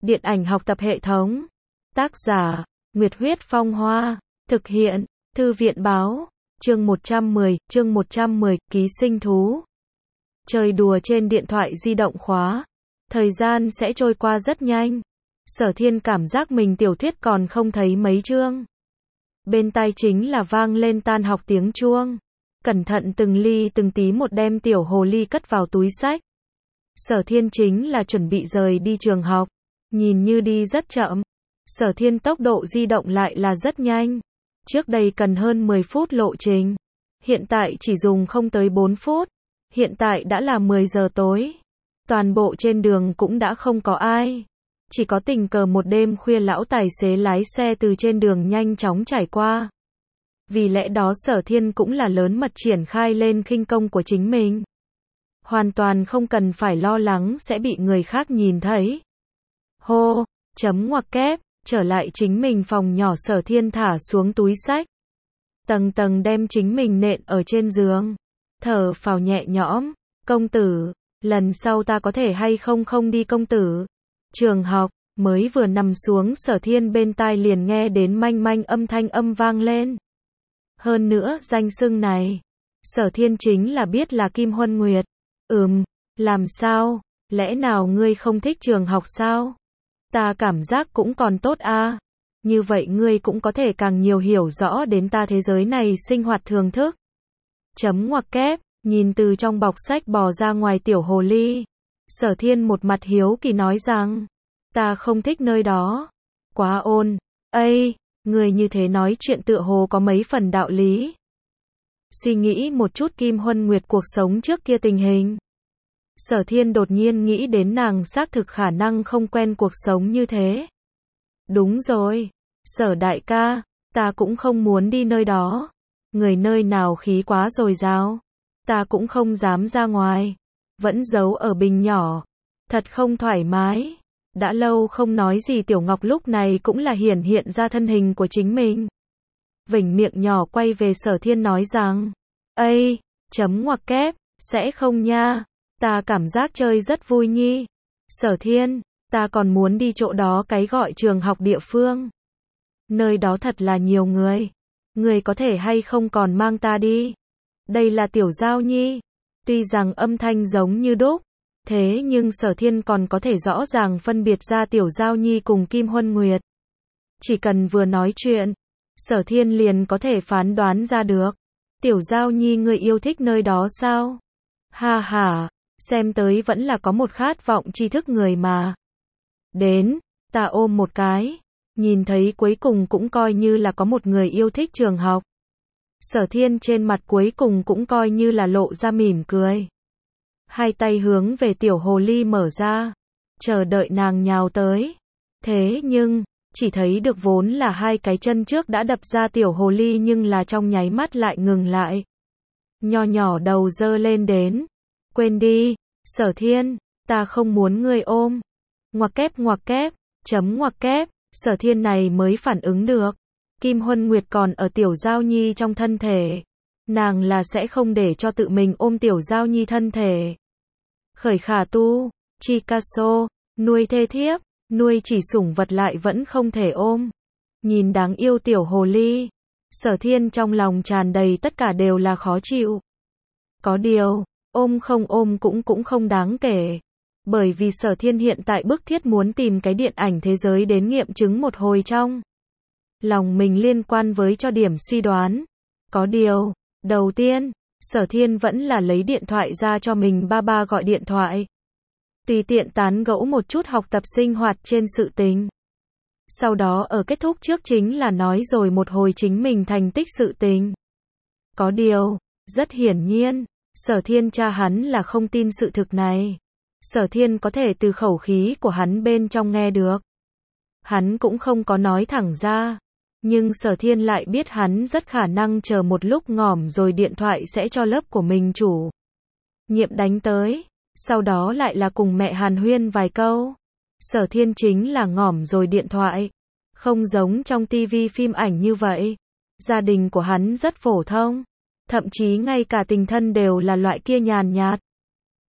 Điện ảnh học tập hệ thống. Tác giả, Nguyệt Huyết Phong Hoa. Thực hiện, Thư viện Báo. Chương 110, ký sinh thú. Chơi đùa trên điện thoại di động khóa. Thời gian sẽ trôi qua rất nhanh. Sở Thiên cảm giác mình tiểu thuyết còn không thấy mấy chương. Bên tai chính là vang lên tan học tiếng chuông. Cẩn thận từng ly từng tí một đem tiểu hồ ly cất vào túi sách. Sở Thiên chính là chuẩn bị rời đi trường học. Nhìn như đi rất chậm. Sở Thiên tốc độ di động lại là rất nhanh. Trước đây cần hơn 10 phút lộ trình. Hiện tại chỉ dùng không tới 4 phút. Hiện tại đã là 10 giờ tối. Toàn bộ trên đường cũng đã không có ai. Chỉ có tình cờ một đêm khuya lão tài xế lái xe từ trên đường nhanh chóng trải qua. Vì lẽ đó Sở Thiên cũng là lớn mật triển khai lên khinh công của chính mình. Hoàn toàn không cần phải lo lắng sẽ bị người khác nhìn thấy. Hô, chấm ngoặc kép, trở lại chính mình phòng nhỏ Sở Thiên thả xuống túi sách. Tầng tầng đem chính mình nện ở trên giường. Thở phào nhẹ nhõm, công tử, lần sau ta có thể hay không đi công tử. Trường học, mới vừa nằm xuống Sở Thiên bên tai liền nghe đến manh manh âm thanh vang lên. Hơn nữa danh xưng này, Sở Thiên chính là biết là Kim Huân Nguyệt. Làm sao, lẽ nào ngươi không thích trường học sao? Ta cảm giác cũng còn tốt a. Như vậy ngươi cũng có thể càng nhiều hiểu rõ đến ta thế giới này sinh hoạt thường thức. Chấm ngoặc kép, nhìn từ trong bọc sách bò ra ngoài tiểu hồ ly. Sở Thiên một mặt hiếu kỳ nói rằng, ta không thích nơi đó. Quá ôn. Ây, người như thế nói chuyện tựa hồ có mấy phần đạo lý. Suy nghĩ một chút Kim Huân Nguyệt cuộc sống trước kia tình hình. Sở Thiên đột nhiên nghĩ đến nàng xác thực khả năng không quen cuộc sống như thế. Đúng rồi, Sở đại ca, ta cũng không muốn đi nơi đó. Người nơi nào khí quá dồi dào. Ta cũng không dám ra ngoài. Vẫn giấu ở bình nhỏ. Thật không thoải mái. Đã lâu không nói gì Tiểu Ngọc lúc này cũng là hiện ra thân hình của chính mình. Vểnh miệng nhỏ quay về Sở Thiên nói rằng, ây, chấm ngoặc kép, sẽ không nha. Ta cảm giác chơi rất vui nhi. Sở Thiên, ta còn muốn đi chỗ đó cái gọi trường học địa phương. Nơi đó thật là nhiều người. Người có thể hay không còn mang ta đi. Đây là Tiểu Giao Nhi. Tuy rằng âm thanh giống như đúc. Thế nhưng Sở Thiên còn có thể rõ ràng phân biệt ra Tiểu Giao Nhi cùng Kim Huân Nguyệt. Chỉ cần vừa nói chuyện, Sở Thiên liền có thể phán đoán ra được. Tiểu Giao Nhi người yêu thích nơi đó sao? Ha ha, xem tới vẫn là có một khát vọng tri thức người mà. Đến, ta ôm một cái. Nhìn thấy cuối cùng cũng coi như là có một người yêu thích trường học. Sở Thiên trên mặt cuối cùng cũng coi như là lộ ra mỉm cười. Hai tay hướng về tiểu hồ ly mở ra, chờ đợi nàng nhào tới. Thế nhưng, chỉ thấy được vốn là hai cái chân trước đã đập ra tiểu hồ ly nhưng là trong nháy mắt lại ngừng lại. Nho nhỏ đầu dơ lên đến. Quên đi, Sở Thiên, ta không muốn ngươi ôm. Ngoặc kép, chấm ngoặc kép, Sở Thiên này mới phản ứng được. Kim Huân Nguyệt còn ở Tiểu Giao Nhi trong thân thể. Nàng là sẽ không để cho tự mình ôm Tiểu Giao Nhi thân thể. Khởi khả tu, Chicasso, nuôi thê thiếp, nuôi chỉ sủng vật lại vẫn không thể ôm. Nhìn đáng yêu tiểu hồ ly, Sở Thiên trong lòng tràn đầy tất cả đều là khó chịu. Có điều, ôm không ôm cũng không đáng kể. Bởi vì Sở Thiên hiện tại bức thiết muốn tìm cái điện ảnh thế giới đến nghiệm chứng một hồi trong lòng mình liên quan với cho điểm suy đoán. Có điều, đầu tiên, Sở Thiên vẫn là lấy điện thoại ra cho mình ba gọi điện thoại. Tùy tiện tán gẫu một chút học tập sinh hoạt trên sự tình. Sau đó ở kết thúc trước chính là nói rồi một hồi chính mình thành tích sự tình. Có điều, rất hiển nhiên, Sở Thiên cha hắn là không tin sự thực này. Sở Thiên có thể từ khẩu khí của hắn bên trong nghe được. Hắn cũng không có nói thẳng ra. Nhưng Sở Thiên lại biết hắn rất khả năng chờ một lúc ngỏm rồi điện thoại sẽ cho lớp của mình chủ nhiệm đánh tới. Sau đó lại là cùng mẹ hàn huyên vài câu. Sở Thiên chính là ngỏm rồi điện thoại. Không giống trong tivi phim ảnh như vậy. Gia đình của hắn rất phổ thông. Thậm chí ngay cả tình thân đều là loại kia nhàn nhạt.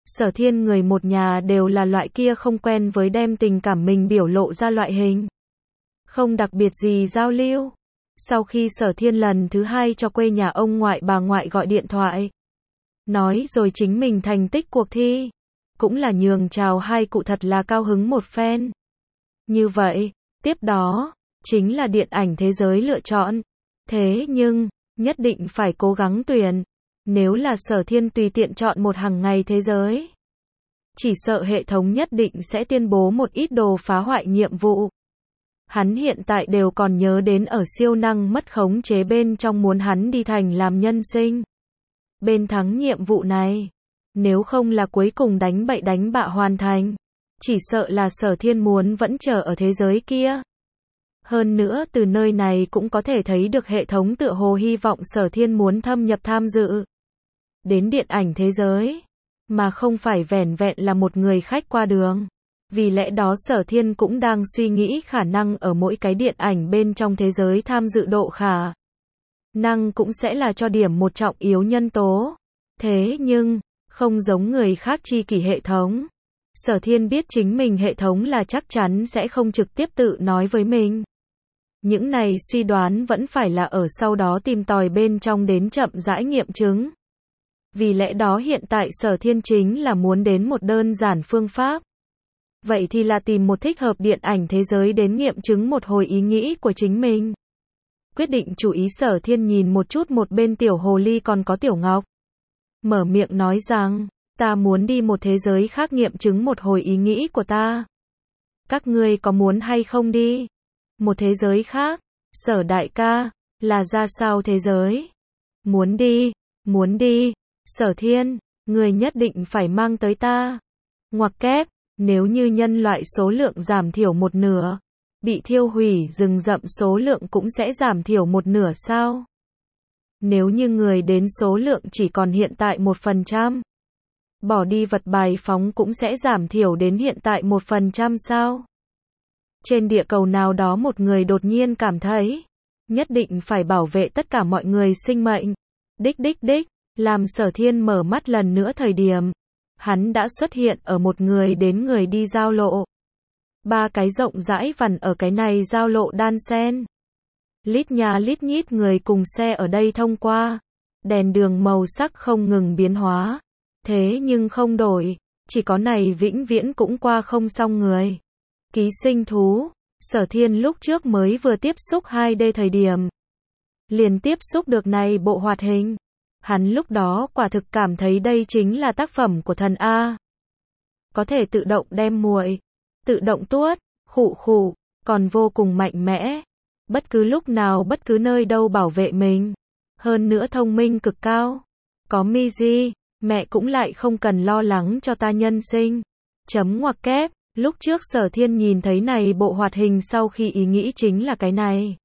Sở Thiên người một nhà đều là loại kia không quen với đem tình cảm mình biểu lộ ra loại hình. Không đặc biệt gì giao lưu. Sau khi Sở Thiên lần thứ 2 cho quê nhà ông ngoại bà ngoại gọi điện thoại, nói rồi chính mình thành tích cuộc thi, cũng là nhường chào hai cụ thật là cao hứng một phen. Như vậy, tiếp đó, chính là điện ảnh thế giới lựa chọn. Thế nhưng, nhất định phải cố gắng tuyển. Nếu là Sở Thiên tùy tiện chọn một hàng ngày thế giới, chỉ sợ hệ thống nhất định sẽ tuyên bố một ít đồ phá hoại nhiệm vụ. Hắn hiện tại đều còn nhớ đến ở siêu năng mất khống chế bên trong muốn hắn đi thành làm nhân sinh. Bên thắng nhiệm vụ này, nếu không là cuối cùng đánh bậy đánh bạ hoàn thành, chỉ sợ là Sở Thiên muốn vẫn chờ ở thế giới kia. Hơn nữa từ nơi này cũng có thể thấy được hệ thống tựa hồ hy vọng Sở Thiên muốn thâm nhập tham dự đến điện ảnh thế giới, mà không phải vẻn vẹn là một người khách qua đường. Vì lẽ đó Sở Thiên cũng đang suy nghĩ khả năng ở mỗi cái điện ảnh bên trong thế giới tham dự độ khả năng cũng sẽ là cho điểm một trọng yếu nhân tố. Thế nhưng, không giống người khác chi kỷ hệ thống. Sở Thiên biết chính mình hệ thống là chắc chắn sẽ không trực tiếp tự nói với mình. Những này suy đoán vẫn phải là ở sau đó tìm tòi bên trong đến chậm rãi nghiệm chứng. Vì lẽ đó hiện tại Sở Thiên chính là muốn đến một đơn giản phương pháp. Vậy thì là tìm một thích hợp điện ảnh thế giới đến nghiệm chứng một hồi ý nghĩ của chính mình. Quyết định chú ý Sở Thiên nhìn một chút một bên Tiểu Hồ Ly còn có Tiểu Ngọc. Mở miệng nói rằng, ta muốn đi một thế giới khác nghiệm chứng một hồi ý nghĩ của ta. Các ngươi có muốn hay không đi? Một thế giới khác, Sở đại ca, là ra sao thế giới? Muốn đi, Sở Thiên, người nhất định phải mang tới ta. Ngoặc kép, nếu như nhân loại số lượng giảm thiểu một nửa, bị thiêu hủy rừng rậm số lượng cũng sẽ giảm thiểu một nửa sao? Nếu như người đến số lượng chỉ còn hiện tại 1%, bỏ đi vật bài phóng cũng sẽ giảm thiểu đến hiện tại 1% sao? Trên địa cầu nào đó một người đột nhiên cảm thấy, nhất định phải bảo vệ tất cả mọi người sinh mệnh. Đích, làm Sở Thiên mở mắt lần nữa thời điểm, hắn đã xuất hiện ở một người đến người đi giao lộ. 3 cái rộng rãi vằn ở cái này giao lộ đan xen. Lít nhà lít nhít người cùng xe ở đây thông qua. Đèn đường màu sắc không ngừng biến hóa. Thế nhưng không đổi, chỉ có này vĩnh viễn cũng qua không xong người. Ký sinh thú, Sở Thiên lúc trước mới vừa tiếp xúc 2D thời điểm, liền tiếp xúc được này bộ hoạt hình. Hắn lúc đó quả thực cảm thấy đây chính là tác phẩm của thần A. Có thể tự động đem muội, tự động tuốt, khụ, còn vô cùng mạnh mẽ. Bất cứ lúc nào bất cứ nơi đâu bảo vệ mình. Hơn nữa thông minh cực cao. Có Miji, mẹ cũng lại không cần lo lắng cho ta nhân sinh. Ngoặc kép, lúc trước Sở Thiên nhìn thấy này bộ hoạt hình sau khi ý nghĩ chính là cái này.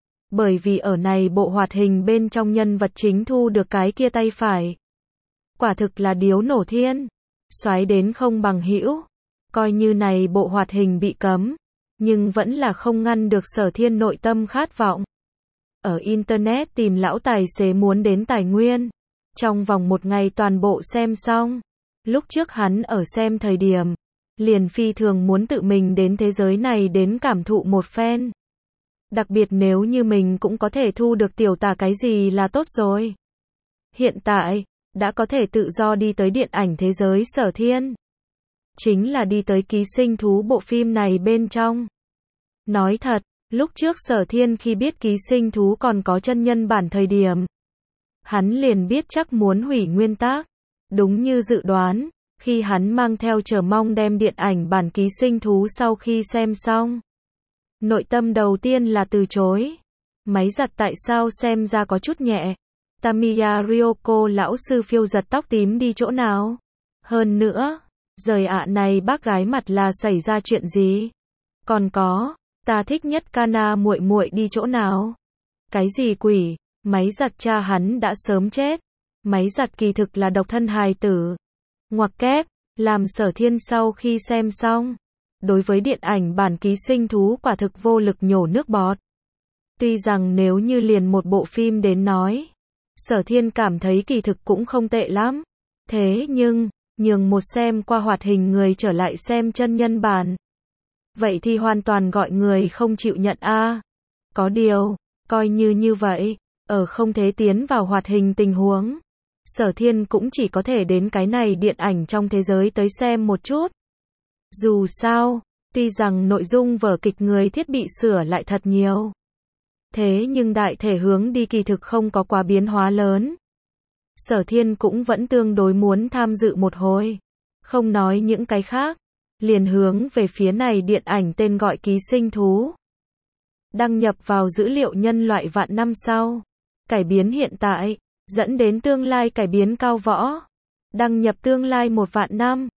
Bởi vì ở này bộ hoạt hình bên trong nhân vật chính thu được cái kia tay phải. Quả thực là điếu nổ thiên. Xoái đến không bằng hữu. Coi như này bộ hoạt hình bị cấm, nhưng vẫn là không ngăn được Sở Thiên nội tâm khát vọng. Ở Internet tìm lão tài xế muốn đến tài nguyên. Trong vòng một ngày toàn bộ xem xong. Lúc trước hắn ở xem thời điểm, liền phi thường muốn tự mình đến thế giới này đến cảm thụ một phen. Đặc biệt nếu như mình cũng có thể thu được tiểu tả cái gì là tốt rồi. Hiện tại, đã có thể tự do đi tới điện ảnh thế giới Sở Thiên. Chính là đi tới ký sinh thú bộ phim này bên trong. Nói thật, lúc trước Sở Thiên khi biết ký sinh thú còn có chân nhân bản thời điểm, hắn liền biết chắc muốn hủy nguyên tác. Đúng như dự đoán, khi hắn mang theo chờ mong đem điện ảnh bản ký sinh thú sau khi xem xong, nội tâm đầu tiên là từ chối. Máy giặt tại sao xem ra có chút nhẹ? Tamiya Ryoko lão sư phiêu giật tóc tím đi chỗ nào? Hơn nữa, rời ạ này bác gái mặt là xảy ra chuyện gì? Còn có, ta thích nhất Kana muội muội đi chỗ nào? Cái gì quỷ? Máy giặt cha hắn đã sớm chết. Máy giặt kỳ thực là độc thân hài tử. Ngoặc kép, làm Sở Thiên sau khi xem xong, đối với điện ảnh bản ký sinh thú quả thực vô lực nhổ nước bọt. Tuy rằng nếu như liền một bộ phim đến nói, Sở Thiên cảm thấy kỳ thực cũng không tệ lắm. Thế nhưng, nhường một xem qua hoạt hình người trở lại xem chân nhân bản. Vậy thì hoàn toàn gọi người không chịu nhận a. Có điều, coi như vậy, ở không thể tiến vào hoạt hình tình huống, Sở Thiên cũng chỉ có thể đến cái này điện ảnh trong thế giới tới xem một chút. Dù sao, tuy rằng nội dung vở kịch người thiết bị sửa lại thật nhiều, thế nhưng đại thể hướng đi kỳ thực không có quá biến hóa lớn. Sở Thiên cũng vẫn tương đối muốn tham dự một hồi. Không nói những cái khác, liền hướng về phía này điện ảnh tên gọi Ký sinh thú. Đăng nhập vào dữ liệu nhân loại vạn năm sau. Cải biến hiện tại, dẫn đến tương lai cải biến cao võ. Đăng nhập tương lai 1 vạn năm.